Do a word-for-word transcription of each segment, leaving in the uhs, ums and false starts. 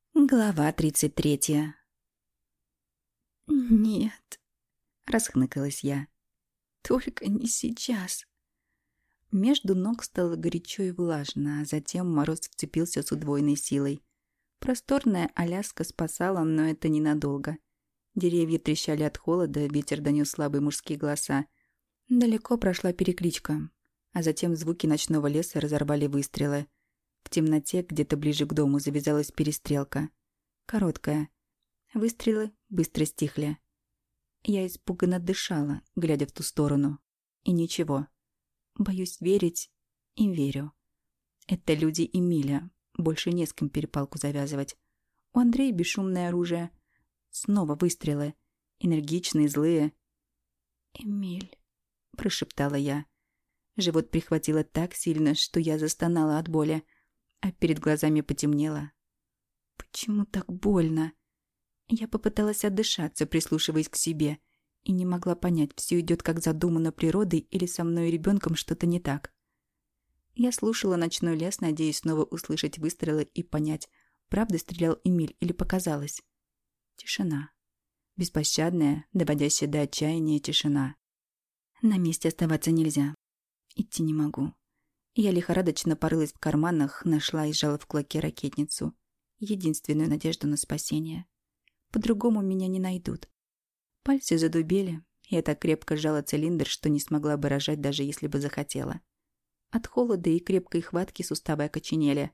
Глава тридцать третья. «Нет», — расхныкалась я, — «только не сейчас». Между ног стало горячо и влажно, а затем мороз вцепился с удвоенной силой. Просторная Аляска спасала, но это ненадолго. Деревья трещали от холода, ветер донес слабые мужские голоса. Далеко прошла перекличка, а затем звуки ночного леса разорвали выстрелы. В темноте, где-то ближе к дому, завязалась перестрелка. Короткая. Выстрелы быстро стихли. Я испуганно дышала, глядя в ту сторону. И ничего. Боюсь верить и верю. Это люди Эмиля. Больше не с кем перепалку завязывать. У Андрея бесшумное оружие. Снова выстрелы. Энергичные, злые. «Эмиль», — прошептала я. Живот прихватило так сильно, что я застонала от боли, а перед глазами потемнело. Почему так больно? Я попыталась отдышаться, прислушиваясь к себе, и не могла понять, все идет как задумано природой или со мной и ребенком что-то не так. Я слушала ночной лес, надеясь снова услышать выстрелы и понять, правда стрелял Эмиль или показалось. Тишина. Беспощадная, доводящая до отчаяния тишина. На месте оставаться нельзя. Идти не могу. Я лихорадочно порылась в карманах, нашла и сжала в кулаке ракетницу. Единственную надежду на спасение. По-другому меня не найдут. Пальцы задубели, и я так крепко сжала цилиндр, что не смогла бы рожать, даже если бы захотела. От холода и крепкой хватки суставы окоченели.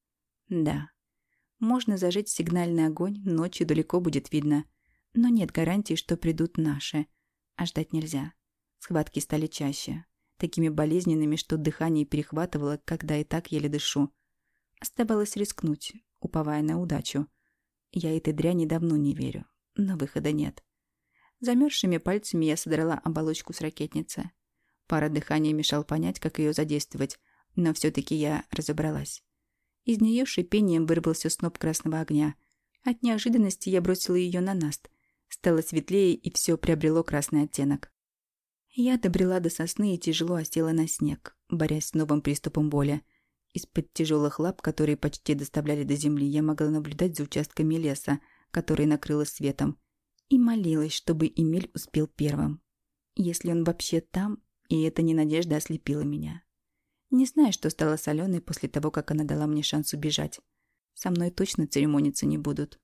Да, можно зажечь сигнальный огонь, ночью далеко будет видно. Но нет гарантии, что придут наши. А ждать нельзя. Схватки стали чаще. Такими болезненными, что дыхание перехватывало, когда и так еле дышу. Оставалось рискнуть, уповая на удачу. Я этой дряни давно не верю, но выхода нет. Замерзшими пальцами я содрала оболочку с ракетницы. Пара дыхания мешал понять, как ее задействовать, но все-таки я разобралась. Из нее шипением вырвался сноп красного огня. От неожиданности я бросила ее на наст. Стало светлее, и все приобрело красный оттенок. Я добрела до сосны и тяжело осела на снег, борясь с новым приступом боли. Из-под тяжелых лап, которые почти доставляли до земли, я могла наблюдать за участками леса, которые накрыло светом, и молилась, чтобы Эмиль успел первым. Если он вообще там, и эта ненадежда ослепила меня. Не знаю, что стало с Аленой после того, как она дала мне шанс убежать. Со мной точно церемониться не будут.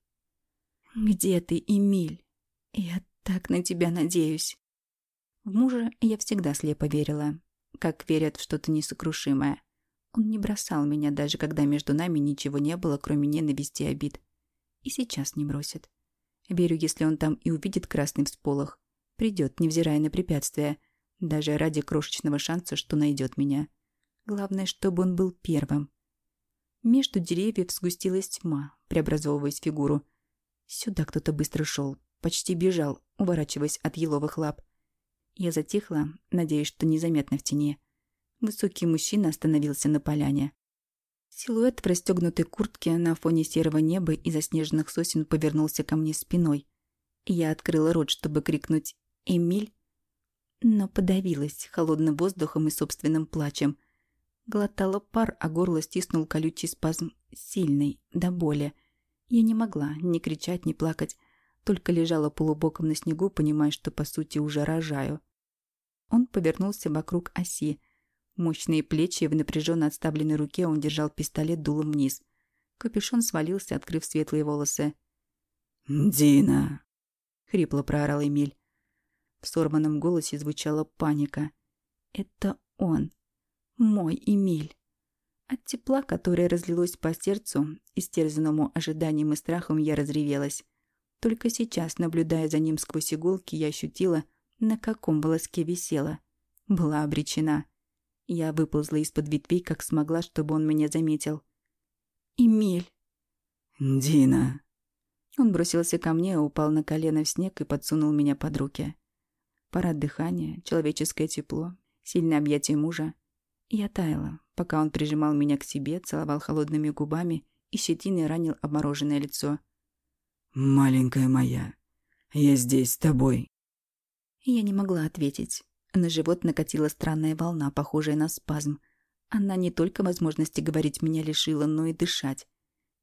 «Где ты, Эмиль? Я так на тебя надеюсь». В мужа я всегда слепо верила, как верят в что-то несокрушимое. Он не бросал меня, даже когда между нами ничего не было, кроме ненависти и обид. И сейчас не бросит. Верю, если он там и увидит красный всполох, придет, невзирая на препятствия, даже ради крошечного шанса, что найдет меня. Главное, чтобы он был первым. Между деревьев сгустилась тьма, преобразовываясь в фигуру. Сюда кто-то быстро шел, почти бежал, уворачиваясь от еловых лап. Я затихла, надеясь, что незаметно в тени. Высокий мужчина остановился на поляне. Силуэт в расстегнутой куртке на фоне серого неба и заснеженных сосен повернулся ко мне спиной. Я открыла рот, чтобы крикнуть «Эмиль!», но подавилась холодным воздухом и собственным плачем. Глотала пар, а горло стиснул колючий спазм, сильный, до боли. Я не могла ни кричать, ни плакать, только лежала полубоком на снегу, понимая, что по сути уже рожаю. Он повернулся вокруг оси. Мощные плечи, в напряженно отставленной руке он держал пистолет дулом вниз. Капюшон свалился, открыв светлые волосы. «Дина!» — хрипло проорал Эмиль. В сорванном голосе звучала паника. «Это он. Мой Эмиль». От тепла, которое разлилось по сердцу, истерзанному ожиданием и страхом, я разревелась. Только сейчас, наблюдая за ним сквозь иголки, я ощутила, на каком волоске висела. Была обречена. Я выползла из-под ветвей, как смогла, чтобы он меня заметил. «Эмиль!» «Дина!» Он бросился ко мне, упал на колено в снег и подсунул меня под руки. Парад дыхания, человеческое тепло, сильное объятие мужа. Я таяла, пока он прижимал меня к себе, целовал холодными губами и щетиной ранил обмороженное лицо. «Маленькая моя, я здесь с тобой». Я не могла ответить. На живот накатила странная волна, похожая на спазм. Она не только возможности говорить меня лишила, но и дышать.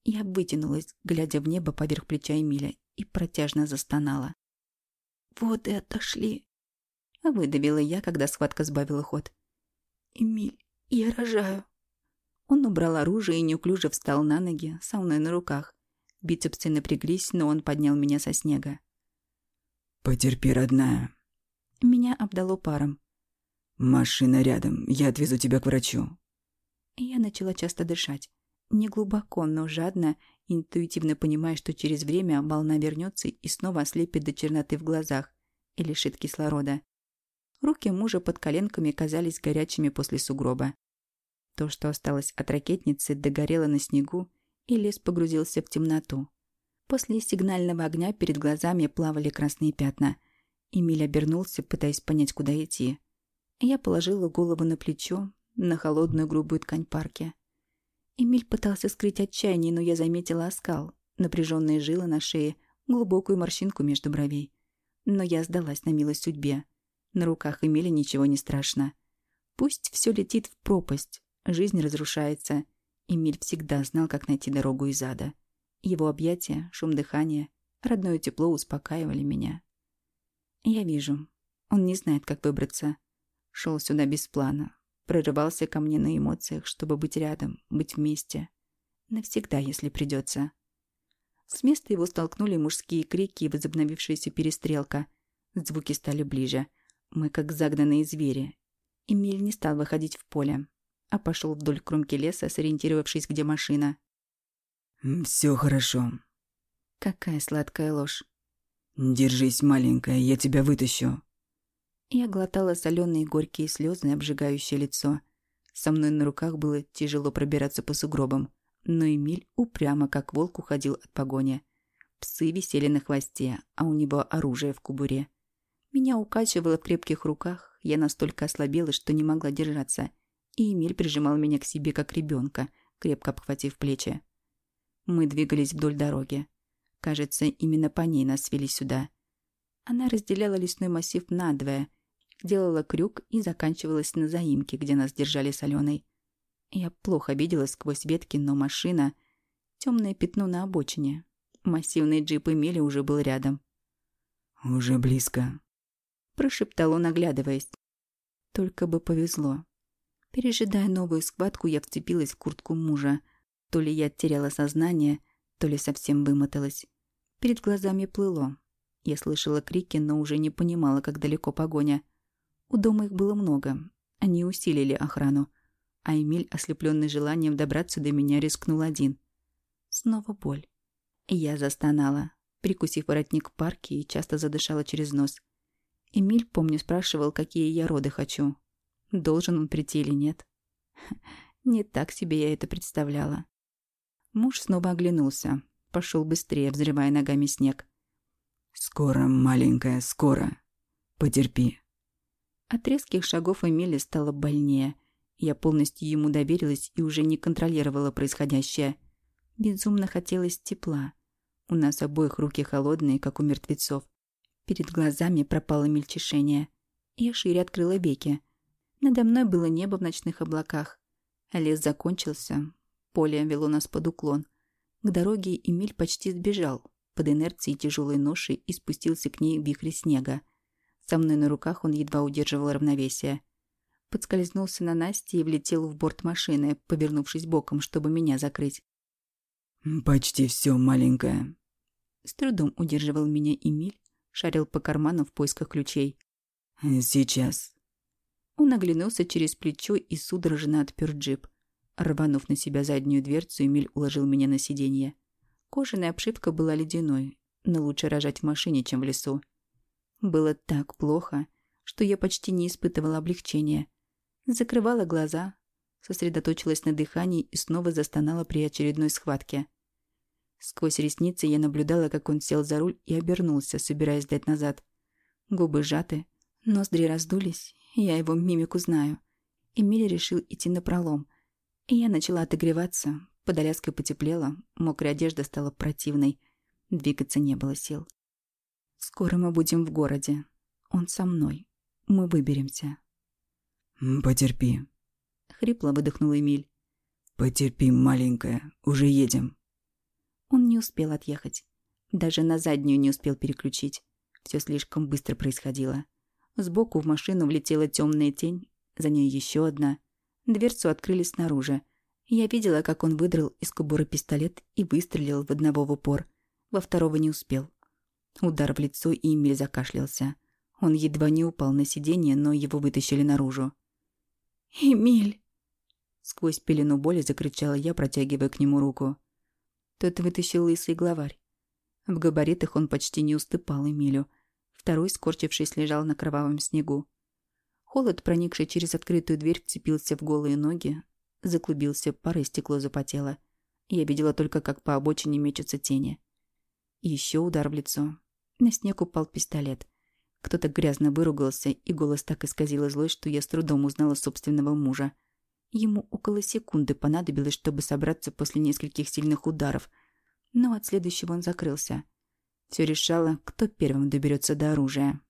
Я вытянулась, глядя в небо поверх плеча Эмиля, и протяжно застонала. «Вот и отошли!» — выдавила я, когда схватка сбавила ход. «Эмиль, я рожаю!» Он убрал оружие и неуклюже встал на ноги, со мной на руках. Бицепсы напряглись, но он поднял меня со снега. «Потерпи, родная». Меня обдало паром. «Машина рядом, я отвезу тебя к врачу». Я начала часто дышать. Не глубоко, но жадно, интуитивно понимая, что через время волна вернется и снова ослепит до черноты в глазах и лишит кислорода. Руки мужа под коленками казались горячими после сугроба. То, что осталось от ракетницы, догорело на снегу, и лес погрузился в темноту. После сигнального огня перед глазами плавали красные пятна. Эмиль обернулся, пытаясь понять, куда идти. Я положила голову на плечо, на холодную грубую ткань парки. Эмиль пытался скрыть отчаяние, но я заметила оскал, напряженные жилы на шее, глубокую морщинку между бровей. Но я сдалась на милость судьбе. На руках Эмиля ничего не страшно. Пусть все летит в пропасть, жизнь разрушается. Эмиль всегда знал, как найти дорогу из ада. Его объятия, шум дыхания, родное тепло успокаивали меня. Я вижу, он не знает, как выбраться. Шел сюда без плана. Прорывался ко мне на эмоциях, чтобы быть рядом, быть вместе. Навсегда, если придется. С места его столкнули мужские крики и возобновившаяся перестрелка. Звуки стали ближе. Мы как загнанные звери. Эмиль не стал выходить в поле, а пошел вдоль кромки леса, сориентировавшись, где машина. «Все хорошо». Какая сладкая ложь. «Держись, маленькая, я тебя вытащу». Я глотала соленые горькие слезы, обжигающее лицо. Со мной на руках было тяжело пробираться по сугробам, но Эмиль упрямо, как волк, уходил от погони. Псы висели на хвосте, а у него оружие в кобуре. Меня укачивало в крепких руках, я настолько ослабела, что не могла держаться, и Эмиль прижимал меня к себе, как ребенка, крепко обхватив плечи. Мы двигались вдоль дороги. Кажется, именно по ней нас свели сюда. Она разделяла лесной массив надвое, делала крюк и заканчивалась на заимке, где нас держали с Аленой. Я плохо видела сквозь ветки, но машина... Темное пятно на обочине. Массивный джип Эмиля уже был рядом. «Уже близко», — прошептал он, оглядываясь. Только бы повезло. Пережидая новую схватку, я вцепилась в куртку мужа. То ли я теряла сознание, то ли совсем вымоталась. Перед глазами плыло. Я слышала крики, но уже не понимала, как далеко погоня. У дома их было много. Они усилили охрану. А Эмиль, ослепленный желанием добраться до меня, рискнул один. Снова боль. Я застонала, прикусив воротник парки, и часто задышала через нос. Эмиль, помню, спрашивал, какие я роды хочу. Должен он прийти или нет? Не так себе я это представляла. Муж снова оглянулся. Пошел быстрее, взрывая ногами снег. «Скоро, маленькая, скоро. Потерпи». От резких шагов Эмиля стало больнее. Я полностью ему доверилась и уже не контролировала происходящее. Безумно хотелось тепла. У нас обоих руки холодные, как у мертвецов. Перед глазами пропало мельчешение. Я шире открыла веки. Надо мной было небо в ночных облаках. Лес закончился. Поле вело нас под уклон. К дороге Эмиль почти сбежал. Под инерцией тяжелой ноши и спустился к ней в вихре снега. Со мной на руках он едва удерживал равновесие. Подскользнулся на Насте и влетел в борт машины, повернувшись боком, чтобы меня закрыть. «Почти все, маленькая». С трудом удерживал меня Эмиль, шарил по карману в поисках ключей. «Сейчас». Он оглянулся через плечо и судорожно отпер джип. Рванув на себя заднюю дверцу, Эмиль уложил меня на сиденье. Кожаная обшивка была ледяной, но лучше рожать в машине, чем в лесу. Было так плохо, что я почти не испытывала облегчения. Закрывала глаза, сосредоточилась на дыхании и снова застонала при очередной схватке. Сквозь ресницы я наблюдала, как он сел за руль и обернулся, собираясь дать назад. Губы сжаты, ноздри раздулись, я его мимику знаю. Эмиль решил идти напролом, и я начала отогреваться. Под Аляской потеплело, мокрая одежда стала противной. Двигаться не было сил. Скоро мы будем в городе. Он со мной. Мы выберемся. «Потерпи», — хрипло выдохнул Эмиль. «Потерпи, маленькая, уже едем». Он не успел отъехать. Даже на заднюю не успел переключить. Все слишком быстро происходило. Сбоку в машину влетела темная тень, за ней еще одна. Дверцу открыли снаружи. Я видела, как он выдрал из кобуры пистолет и выстрелил в одного в упор. Во второго не успел. Удар в лицо, и Эмиль закашлялся. Он едва не упал на сиденье, но его вытащили наружу. «Эмиль!» Сквозь пелену боли закричала я, протягивая к нему руку. Тот вытащил лысый главарь. В габаритах он почти не уступал Эмилю. Второй, скорчившись, лежал на кровавом снегу. Холод, проникший через открытую дверь, вцепился в голые ноги. Заклубился, пара, стекло запотело. Я видела только, как по обочине мечутся тени. И еще удар в лицо. На снег упал пистолет. Кто-то грязно выругался, и голос так исказило злость, что я с трудом узнала собственного мужа. Ему около секунды понадобилось, чтобы собраться после нескольких сильных ударов, но от следующего он закрылся. Все решало, кто первым доберется до оружия.